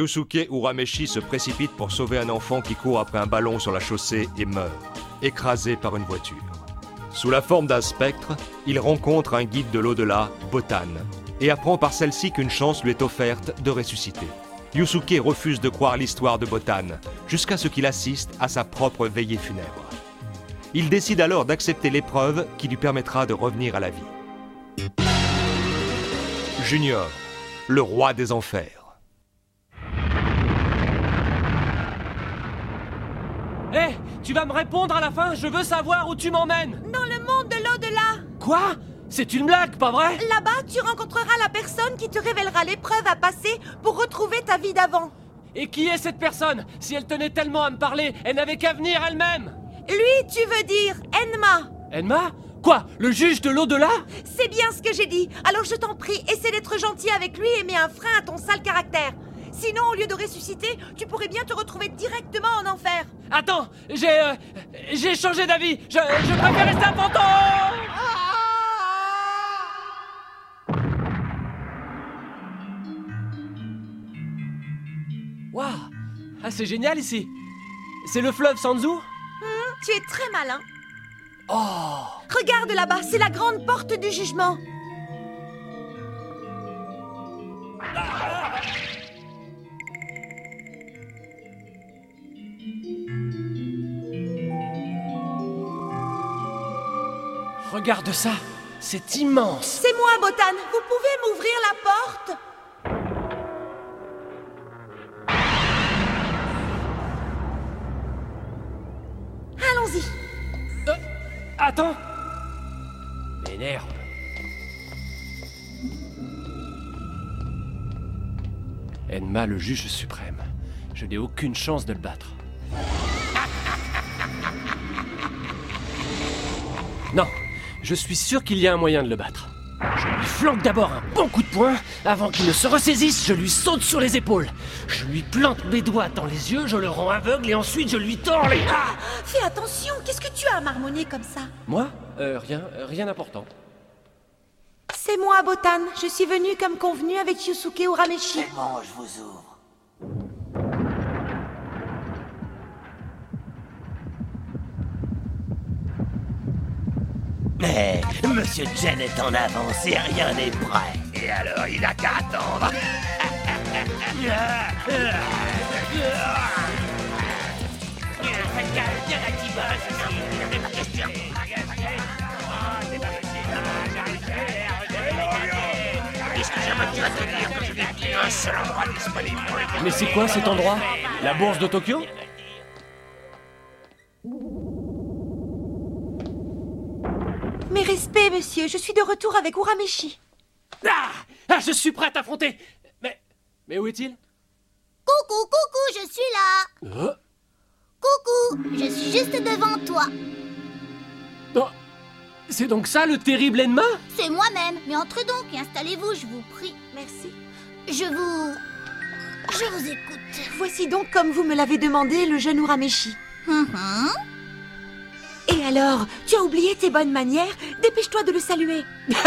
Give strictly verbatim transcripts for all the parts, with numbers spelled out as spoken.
Yusuke Urameshi se précipite pour sauver un enfant qui court après un ballon sur la chaussée et meurt, écrasé par une voiture. Sous la forme d'un spectre, il rencontre un guide de l'au-delà, Botan, et apprend par celle-ci qu'une chance lui est offerte de ressusciter. Yusuke refuse de croire l'histoire de Botan, jusqu'à ce qu'il assiste à sa propre veillée funèbre. Il décide alors d'accepter l'épreuve qui lui permettra de revenir à la vie. Junior, le roi des enfers. Hé, hey, tu vas me répondre à la fin, je veux savoir où tu m'emmènes. Dans le monde de l'au-delà. Quoi? C'est une blague, pas vrai? Là-bas, tu rencontreras la personne qui te révélera l'épreuve à passer pour retrouver ta vie d'avant. Et qui est cette personne? Si elle tenait tellement à me parler, elle n'avait qu'à venir elle-même. Lui, tu veux dire Enma. Enma? Quoi? Le juge de l'au-delà? C'est bien ce que j'ai dit. Alors je t'en prie, essaie d'être gentil avec lui et mets un frein à ton sale caractère. Sinon, au lieu de ressusciter, tu pourrais bien te retrouver directement en enfer. Attends, j'ai... Euh, j'ai changé d'avis. Je, je préfère rester un fantôme. Waouh! Ah, c'est génial ici. C'est le fleuve Sanzu? Mmh, tu es très malin. Oh! Regarde là-bas, c'est la grande porte du jugement. Regarde ça, c'est immense. C'est moi, Botan. Vous pouvez m'ouvrir la porte? Allons-y. Euh, attends. M'énerve. Enma, le juge suprême. Je n'ai aucune chance de le battre. Non, je suis sûr qu'il y a un moyen de le battre. Je lui flanque d'abord un bon coup de poing. Avant qu'il ne se ressaisisse, je lui saute sur les épaules. Je lui plante mes doigts dans les yeux, je le rends aveugle et ensuite je lui tords les... Ah! Fais attention, qu'est-ce que tu as à marmonner comme ça? Moi? Euh, rien, euh, rien d'important. C'est moi, Botan. Je suis venu comme convenu avec Yusuke Urameshi. C'est bon, je vous ouvre. Mais Monsieur Chen est en avance et rien n'est prêt. Et alors, il n'a qu'à attendre. Est-ce que j'aimerais bien te dire que je n'ai qu'un seul endroit disponible pour les... Mais c'est quoi cet endroit? La bourse de Tokyo? Mes respects, monsieur. Je suis de retour avec Urameshi. Ah, ah, je suis prêt à t'affronter. Mais, mais où est-il? Coucou, coucou, je suis là. Oh. Coucou, je suis juste devant toi. Oh. C'est donc ça le terrible Enma? C'est moi-même, mais entrez donc et installez-vous, je vous prie. Merci. Je vous... Je vous écoute. Voici donc, comme vous me l'avez demandé, le jeune Urameshi. Mm-hmm. Et alors, tu as oublié tes bonnes manières? Dépêche-toi de le saluer.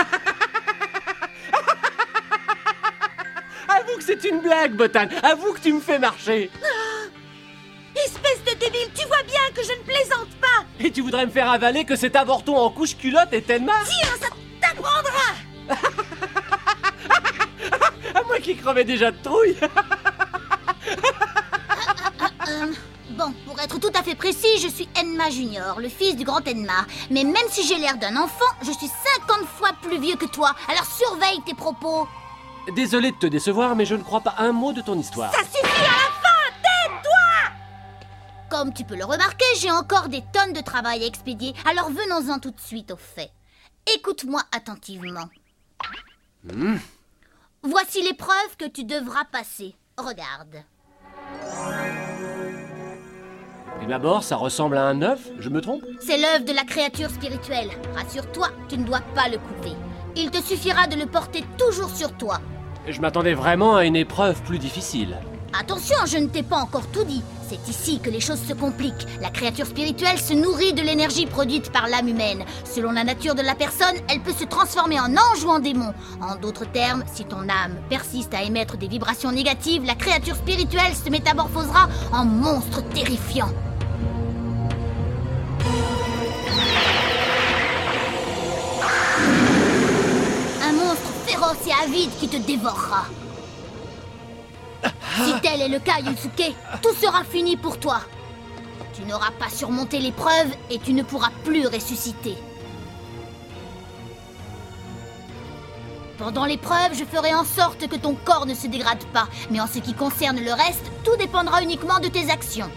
Avoue que c'est une blague, Botan. Avoue que tu me fais marcher. Ah, espèce de débile, tu vois bien que je ne plaisante pas. Et tu voudrais me faire avaler que cet avorton en couche-culotte est Enma? Tiens, ça t'apprendra. À moi qui crevais déjà de trouille. euh, Bon, pour être tout à fait précis, je suis Enma Junior, le fils du grand Enma. Mais même si j'ai l'air d'un enfant, je suis cinquante fois plus vieux que toi. Alors surveille tes propos. Désolé de te décevoir, mais je ne crois pas un mot de ton histoire. Ça suffit à la fin, tais-toi. Comme tu peux le remarquer, j'ai encore des tonnes de travail à expédier. Alors venons-en tout de suite au fait. Écoute-moi attentivement. Mmh. Voici l'épreuve que tu devras passer. Regarde. Prime abord, ça ressemble à un œuf, je me trompe? C'est l'œuvre de la créature spirituelle. Rassure-toi, tu ne dois pas le couper. Il te suffira de le porter toujours sur toi. Je m'attendais vraiment à une épreuve plus difficile. Attention, je ne t'ai pas encore tout dit. C'est ici que les choses se compliquent. La créature spirituelle se nourrit de l'énergie produite par l'âme humaine. Selon la nature de la personne, elle peut se transformer en ange ou en démon. En d'autres termes, si ton âme persiste à émettre des vibrations négatives, la créature spirituelle se métamorphosera en monstre terrifiant. Un monstre féroce et avide qui te dévorera. Si tel est le cas, Yusuke, tout sera fini pour toi. Tu n'auras pas surmonté l'épreuve et tu ne pourras plus ressusciter. Pendant l'épreuve, je ferai en sorte que ton corps ne se dégrade pas. Mais en ce qui concerne le reste, tout dépendra uniquement de tes actions.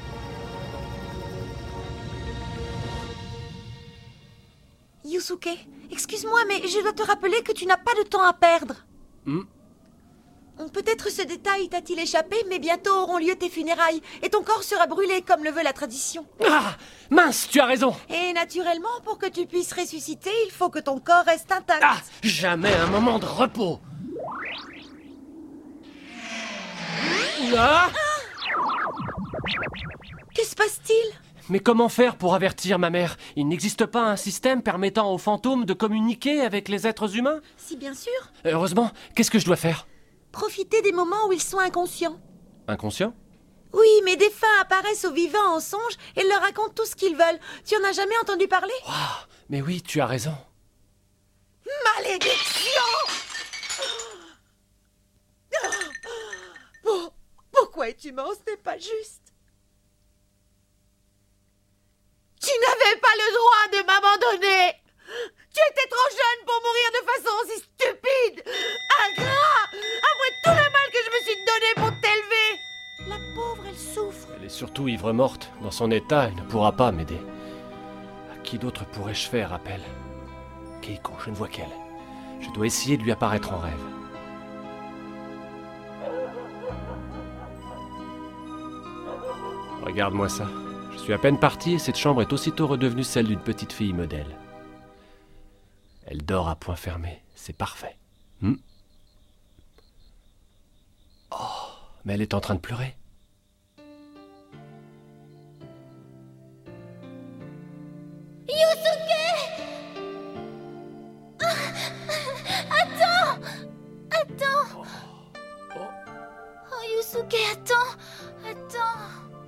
Yusuke, excuse-moi, mais je dois te rappeler que tu n'as pas de temps à perdre. Hmm. Peut-être ce détail t'a-t-il échappé, mais bientôt auront lieu tes funérailles, et ton corps sera brûlé comme le veut la tradition. Ah, mince, tu as raison. Et naturellement, pour que tu puisses ressusciter, il faut que ton corps reste intact. Ah, jamais un moment de repos. Ah, Que se passe-t-il? mais comment faire pour avertir ma mère? Il n'existe pas un système permettant aux fantômes de communiquer avec les êtres humains? Si bien sûr, Heureusement, qu'est-ce que je dois faire? profitez des moments où ils sont inconscients. Inconscient? Oui, mes défunts apparaissent aux vivants en songe et leur racontent tout ce qu'ils veulent. Tu en as jamais entendu parler? Ah, mais oui, tu as raison. Malédiction! Bon, pourquoi es-tu mort? Ce n'est pas juste. Tu n'avais pas le droit de m'abandonner. Tu étais trop jeune pour mourir de façon aussi stupide. Ingrat! Après tout le mal que je me suis donné pour t'élever. La pauvre, elle souffre. Elle est surtout ivre-morte. Dans son état, elle ne pourra pas m'aider. À qui d'autre pourrais-je faire appel? Keiko, je ne vois qu'elle. Je dois essayer de lui apparaître en rêve. Regarde-moi ça. Je suis à peine parti et cette chambre est aussitôt redevenue celle d'une petite fille modèle. Elle dort à point fermé. C'est parfait. Hmm. Oh, mais elle est en train de pleurer. Yusuke! Attends! Attends! Oh. Oh, Yusuke, attends! Attends!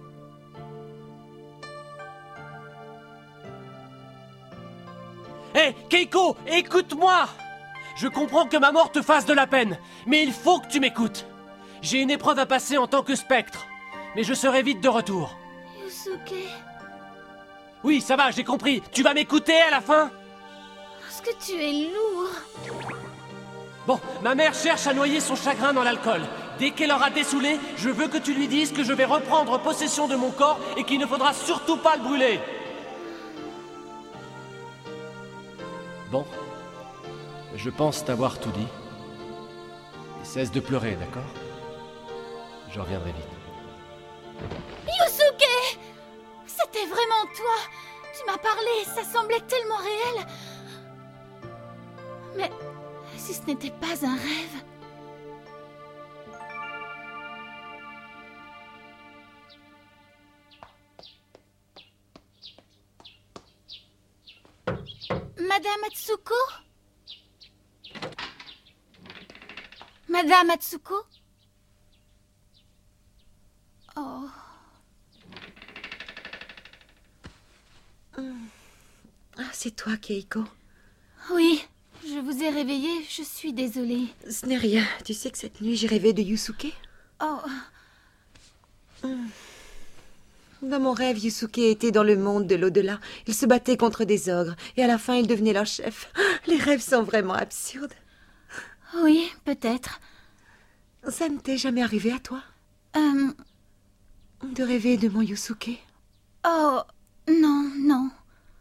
Hé, hey, Keiko, écoute-moi! Je comprends que ma mort te fasse de la peine, mais il faut que tu m'écoutes. J'ai une épreuve à passer en tant que spectre, mais je serai vite de retour. Yusuke... Oui, ça va, j'ai compris. Tu vas m'écouter à la fin? Parce que tu es lourd. Bon, ma mère cherche à noyer son chagrin dans l'alcool. Dès qu'elle aura dessoulé, je veux que tu lui dises que je vais reprendre possession de mon corps et qu'il ne faudra surtout pas le brûler. Bon, je pense t'avoir tout dit. Et cesse de pleurer, d'accord? Je reviendrai vite. Yusuke! C'était vraiment toi! Tu m'as parlé, ça semblait tellement réel. Mais si ce n'était pas un rêve... Madame Atsuko? Madame Atsuko? Oh... Ah, c'est toi, Keiko. Oui, je vous ai réveillé, je suis désolée. Ce n'est rien. Tu sais que cette nuit, j'ai rêvé de Yusuke? Oh... Dans mon rêve, Yusuke était dans le monde de l'au-delà. Il se battait contre des ogres, et à la fin, il devenait leur chef. Les rêves sont vraiment absurdes. Oui, peut-être. Ça ne t'est jamais arrivé à toi? Euh... De rêver de mon Yusuke? Oh... Non, non.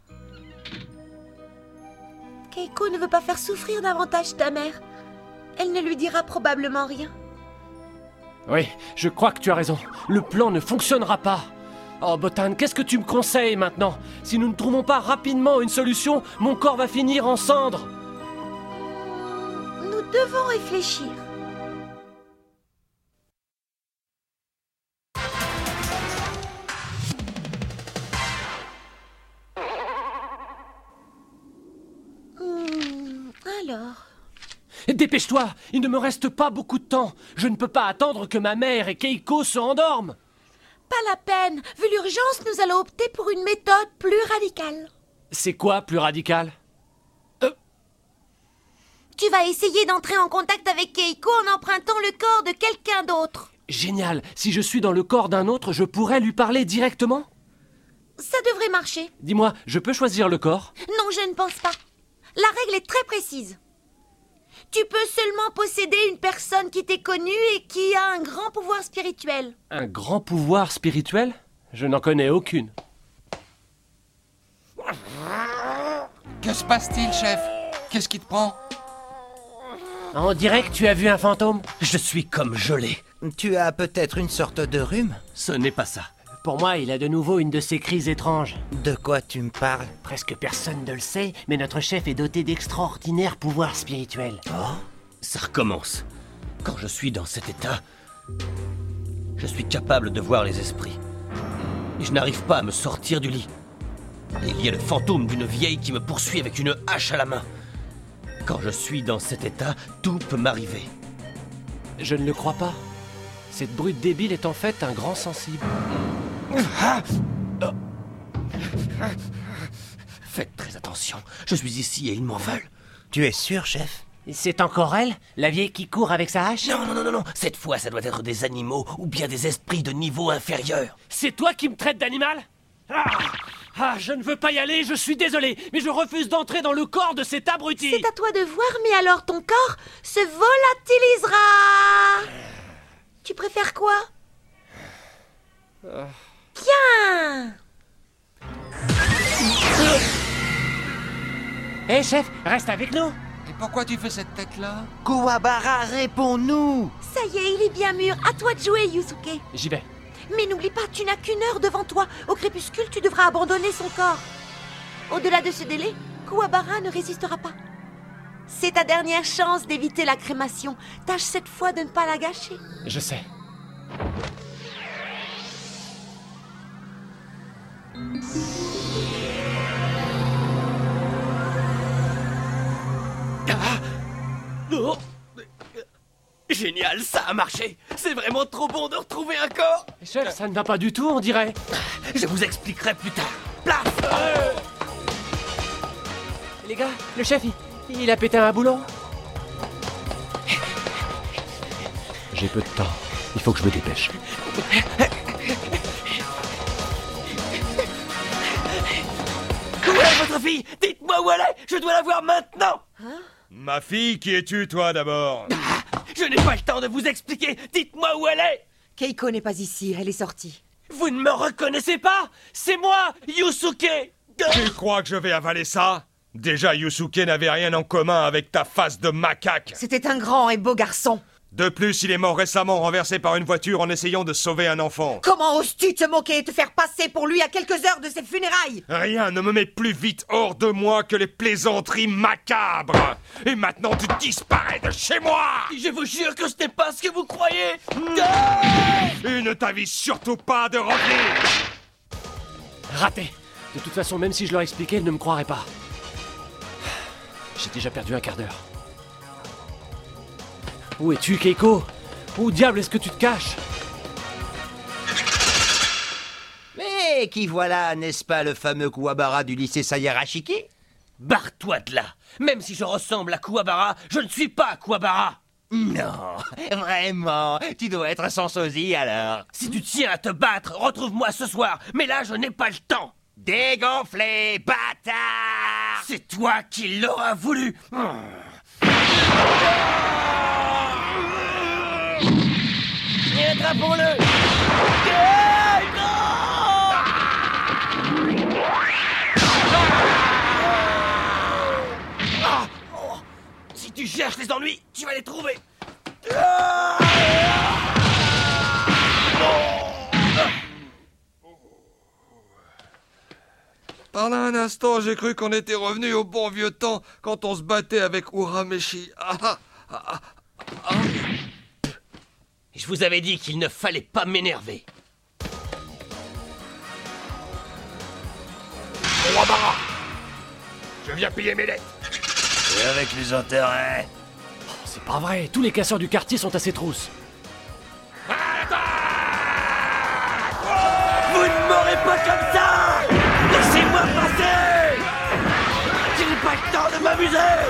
Keiko ne veut pas faire souffrir davantage ta mère. Elle ne lui dira probablement rien. Oui, je crois que tu as raison. Le plan ne fonctionnera pas. Oh, Botan, qu'est-ce que tu me conseilles maintenant? Si nous ne trouvons pas rapidement une solution, mon corps va finir en cendres. Nous devons réfléchir. Alors? Dépêche-toi, il ne me reste pas beaucoup de temps. Je ne peux pas attendre que ma mère et Keiko se endorment. Pas la peine. Vu l'urgence, nous allons opter pour une méthode plus radicale. C'est quoi plus radical? Tu vas essayer d'entrer en contact avec Keiko en empruntant le corps de quelqu'un d'autre. Génial. Si je suis dans le corps d'un autre, je pourrais lui parler directement? Ça devrait marcher. Dis-moi, je peux choisir le corps? Non, je ne pense pas. La règle est très précise. Tu peux seulement posséder une personne qui t'est connue et qui a un grand pouvoir spirituel. Un grand pouvoir spirituel? Je n'en connais aucune. Que se passe-t-il, chef? Qu'est-ce qui te prend? On dirait que tu as vu un fantôme. Je suis comme gelé. Tu as peut-être une sorte de rhume? Ce n'est pas ça. Pour moi, il a de nouveau une de ces crises étranges. De quoi tu me parles? Presque personne ne le sait, mais notre chef est doté d'extraordinaires pouvoirs spirituels. Oh, ça recommence. Quand je suis dans cet état, je suis capable de voir les esprits. Et je n'arrive pas à me sortir du lit. Et il y a le fantôme d'une vieille qui me poursuit avec une hache à la main. Quand je suis dans cet état, tout peut m'arriver. Je ne le crois pas. Cette brute débile est en fait un grand sensible. Faites très attention, je suis ici et ils m'en veulent. Tu es sûr, chef? C'est encore elle? La vieille qui court avec sa hache? Non, non, non, non, non, cette fois ça doit être des animaux ou bien des esprits de niveau inférieur. C'est toi qui me traites d'animal? ah, ah, je ne veux pas y aller, je suis désolé, mais je refuse d'entrer dans le corps de cet abruti. C'est à toi de voir, mais alors ton corps se volatilisera. Tu préfères quoi? Tiens! Hé, hey, chef, reste avec nous. Et pourquoi tu fais cette tête-là? Kuwabara, réponds-nous! Ça y est, il est bien mûr. À toi de jouer, Yusuke. J'y vais. Mais n'oublie pas, tu n'as qu'une heure devant toi. Au crépuscule, tu devras abandonner son corps. Au-delà de ce délai, Kuwabara ne résistera pas. C'est ta dernière chance d'éviter la crémation. Tâche cette fois de ne pas la gâcher. Je sais. Ah oh. Génial, ça a marché. C'est vraiment trop bon de retrouver un corps. Chef, ça ne va pas du tout, on dirait. Je vous expliquerai plus tard. Place. euh... Les gars, le chef, il, il a pété un boulon. J'ai peu de temps. Il faut que je me dépêche. Où est votre fille? Dites-moi où elle est. Je dois la voir maintenant. Hein? Ma fille, qui es-tu, toi, d'abord? Je n'ai pas le temps de vous expliquer. Dites-moi où elle est. Keiko n'est pas ici, elle est sortie. Vous ne me reconnaissez pas? C'est moi, Yusuke. Tu crois que je vais avaler ça? Déjà, Yusuke n'avait rien en commun avec ta face de macaque. C'était un grand et beau garçon. De plus, il est mort récemment renversé par une voiture en essayant de sauver un enfant. Comment oses-tu te moquer et te faire passer pour lui à quelques heures de ses funérailles? Rien ne me met plus vite hors de moi que les plaisanteries macabres. Et maintenant, tu disparais de chez moi. Je vous jure que ce n'est pas ce que vous croyez. Et ne t'avise surtout pas de revenir. Raté. De toute façon, même si je leur expliquais, ils ne me croiraient pas. J'ai déjà perdu un quart d'heure. Où es-tu, Keiko? Où diable est-ce que tu te caches? Mais qui voilà, n'est-ce pas le fameux Kuwabara du lycée Sayarashiki? Barre-toi de là. Même si je ressemble à Kuwabara, je ne suis pas Kuwabara. Non, vraiment, tu dois être sans sosie alors. Si tu tiens à te battre, retrouve-moi ce soir. Mais là, je n'ai pas le temps. Dégonflé, bâtard! C'est toi qui l'auras voulu. Et attrapons-le. Ah, oh. Si tu cherches les ennuis, tu vas les trouver. Ah. Pendant un instant, j'ai cru qu'on était revenu au bon vieux temps quand on se battait avec Urameshi. Ah, ah, ah, ah. Je vous avais dit qu'il ne fallait pas m'énerver. Kuwabara, je viens payer mes dettes. Et avec les intérêts? C'est pas vrai, tous les casseurs du quartier sont à ses trousses. Vous ne m'aurez pas comme ça! Laissez-moi passer! Je n'ai pas le temps de m'amuser!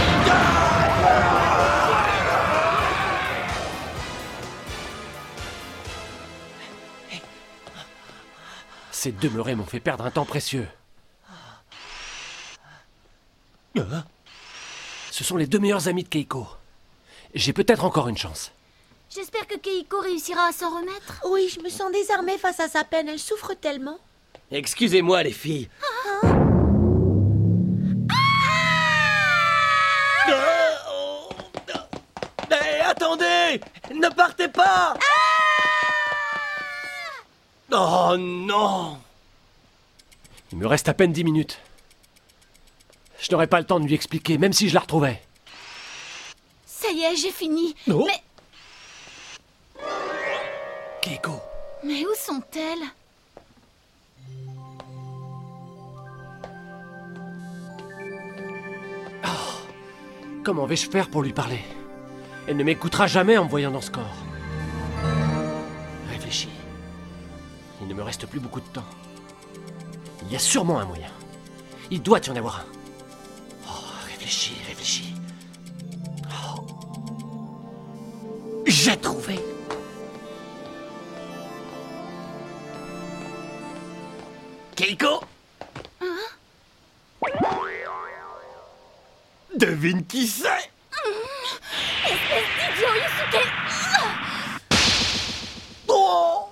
Ces demeurés m'ont fait perdre un temps précieux. Ce sont les deux meilleurs amis de Keiko. J'ai peut-être encore une chance. J'espère que Keiko réussira à s'en remettre. Oui, je me sens désarmée face à sa peine. Elle souffre tellement. Excusez-moi, les filles. Mais attendez! Ne partez pas! Oh non! Il me reste à peine dix minutes. Je n'aurai pas le temps de lui expliquer, même si je la retrouvais. Ça y est, j'ai fini. Oh. Mais, Keiko. mais où sont-elles? Comment vais-je faire pour lui parler? Elle ne m'écoutera jamais en me voyant dans ce corps. Réfléchis. Il ne me reste plus beaucoup de temps. Il y a sûrement un moyen. Il doit y en avoir un. Oh, réfléchis, réfléchis. Oh. J'ai trouvé. Keiko? Devine qui c'est? Idiot, Yusuke! Oh!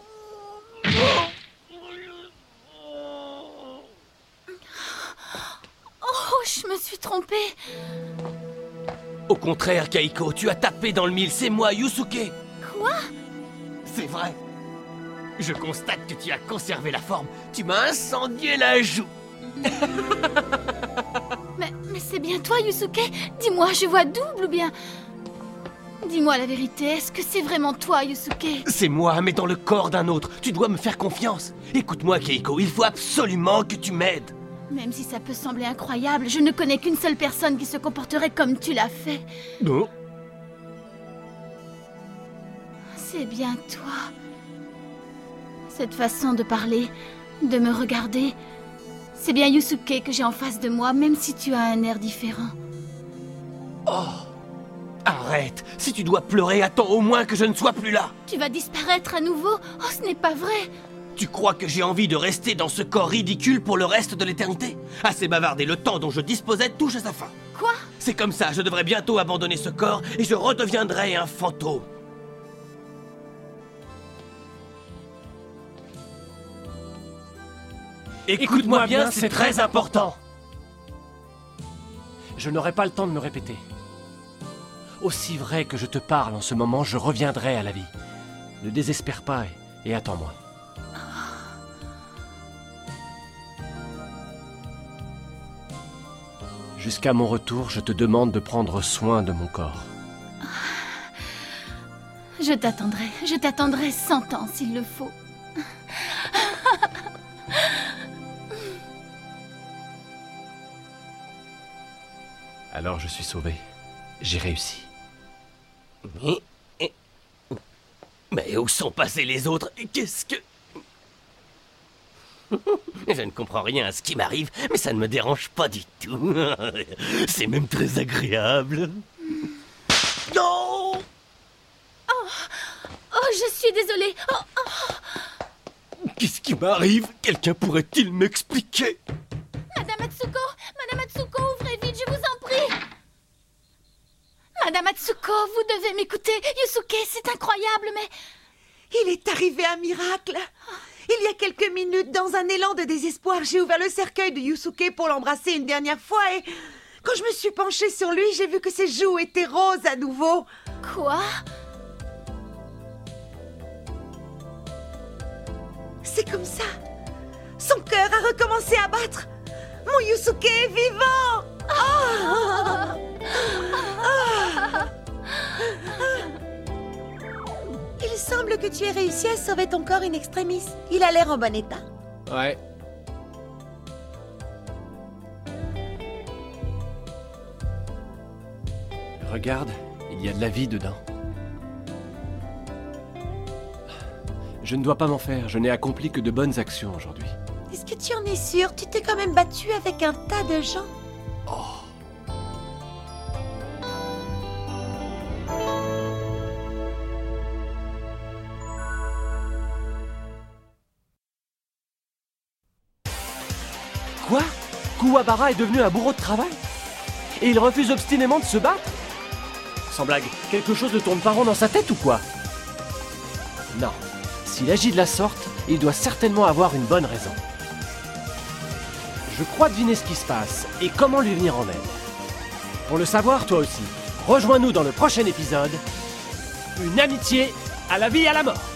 Oh, je me suis trompée. Au contraire, Keiko, tu as tapé dans le mille, c'est moi, Yusuke. Quoi? C'est vrai. Je constate que tu as conservé la forme. Tu m'as incendié la joue. Mais, mais c'est bien toi, Yusuke? Dis-moi, je vois double ou bien... Dis-moi la vérité, est-ce que c'est vraiment toi, Yusuke? C'est moi, mais dans le corps d'un autre. Tu dois me faire confiance. Écoute-moi, Keiko, il faut absolument que tu m'aides. Même si ça peut sembler incroyable, je ne connais qu'une seule personne qui se comporterait comme tu l'as fait. Non. C'est bien toi. Cette façon de parler, de me regarder... C'est bien Yusuke que j'ai en face de moi, même si tu as un air différent. Oh! Arrête! Si tu dois pleurer, attends au moins que je ne sois plus là! Tu vas disparaître à nouveau? Oh, ce n'est pas vrai! Tu crois que j'ai envie de rester dans ce corps ridicule pour le reste de l'éternité? Assez bavardé, le temps dont je disposais touche à sa fin. Quoi? C'est comme ça, je devrais bientôt abandonner ce corps et je redeviendrai un fantôme. Écoute-moi bien, c'est très important. Je n'aurai pas le temps de me répéter. Aussi vrai que je te parle en ce moment, je reviendrai à la vie. Ne désespère pas et, et attends-moi. Jusqu'à mon retour, je te demande de prendre soin de mon corps. Je t'attendrai, je t'attendrai cent ans s'il le faut. Alors je suis sauvé. J'ai réussi. Mais, mais où sont passés les autres? Qu'est-ce que... Je ne comprends rien à ce qui m'arrive, mais ça ne me dérange pas du tout. C'est même très agréable. Non! Oh, oh je suis désolée. Oh, oh. Qu'est-ce qui m'arrive? Quelqu'un pourrait-il m'expliquer? Madame Atsuko, Madame Atsuko, ouvrez vite, je vous en prie. Madame Atsuko, vous devez m'écouter. Yusuke, c'est incroyable, mais... Il est arrivé un miracle. Il y a quelques minutes, dans un élan de désespoir, j'ai ouvert le cercueil de Yusuke pour l'embrasser une dernière fois et... Quand je me suis penchée sur lui, j'ai vu que ses joues étaient roses à nouveau. Quoi? C'est comme ça. Son cœur a recommencé à battre. Mon Yusuke est vivant. Oh. Il semble que tu aies réussi à sauver ton corps in extremis. Il a l'air en bon état. Ouais. Regarde, il y a de la vie dedans. Je ne dois pas m'en faire, je n'ai accompli que de bonnes actions aujourd'hui. Est-ce que tu en es sûr? Tu t'es quand même battu avec un tas de gens. Quoi? Kuwabara est devenu un bourreau de travail? Et il refuse obstinément de se battre? Sans blague, quelque chose ne tourne pas rond dans sa tête ou quoi? Non, s'il agit de la sorte, il doit certainement avoir une bonne raison. Je crois deviner ce qui se passe et comment lui venir en aide. Pour le savoir, toi aussi, rejoins-nous dans le prochain épisode. Une amitié à la vie et à la mort.